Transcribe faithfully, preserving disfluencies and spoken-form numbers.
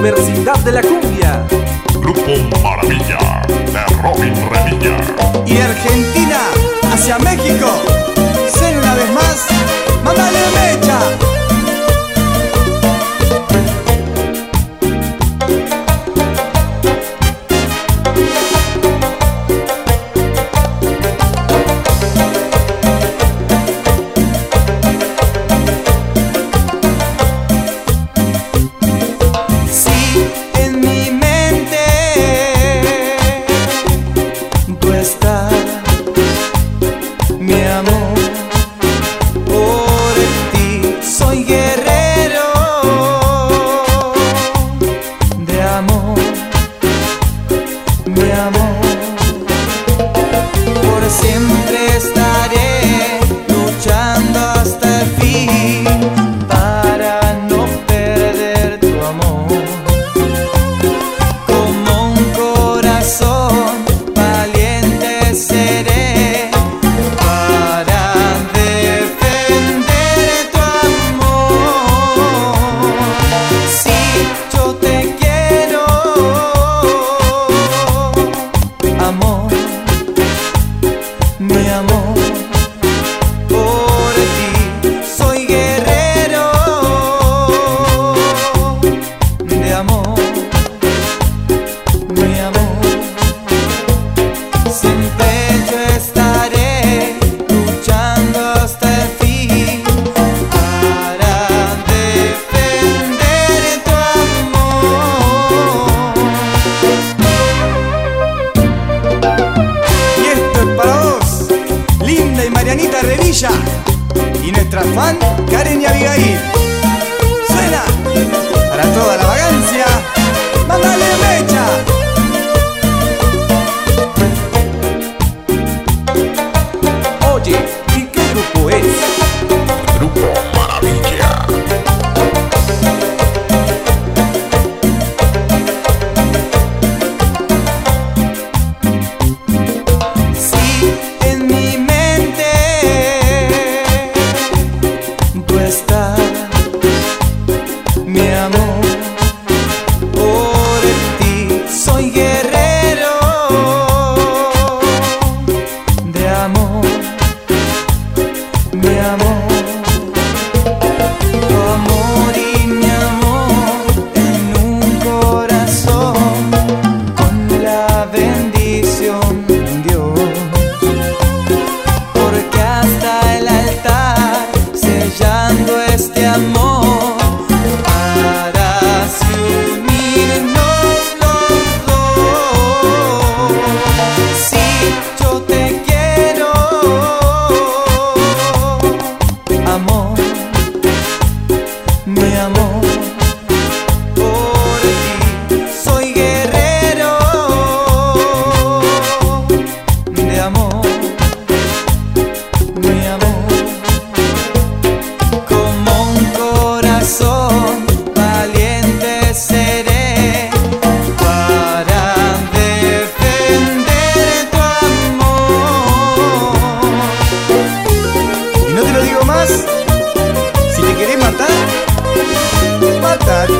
vecindad de la cumbia. Grupo Maravilla de Robin Revilla. Y Argentina hacia México. Ser una vez más, mándale mecha. Siempre estaré luchando hasta el fin para no perder tu amor. Como un corazón valiente seré para defender tu amor. Si yo te quiero, amor, mi amor, por ti soy guerrero de amor, mi amor. Siempre yo estaré luchando hasta el fin para defender tu amor. Y esto es para vos, Linda y Marianita Revilla, y nuestra fan Karen y Abigail. Suena para toda la vagancia, mándale mecha. Oye, ¿y qué grupo es? Grupo Maravilla. Sí, en mi mente tú estás, mi amor, por ti soy guerrero de amor, mi amor. Tu amor y mi amor en un corazón con la bendición de Dios. Porque hasta el altar sellando este amor para así unirnos los dos. Si yo te quiero, amor, mi amor, por ti soy guerrero de amor, mi amor. Como un corazón valiente seré para defender tu amor. Y no te lo digo más, si te querés matar, mátate.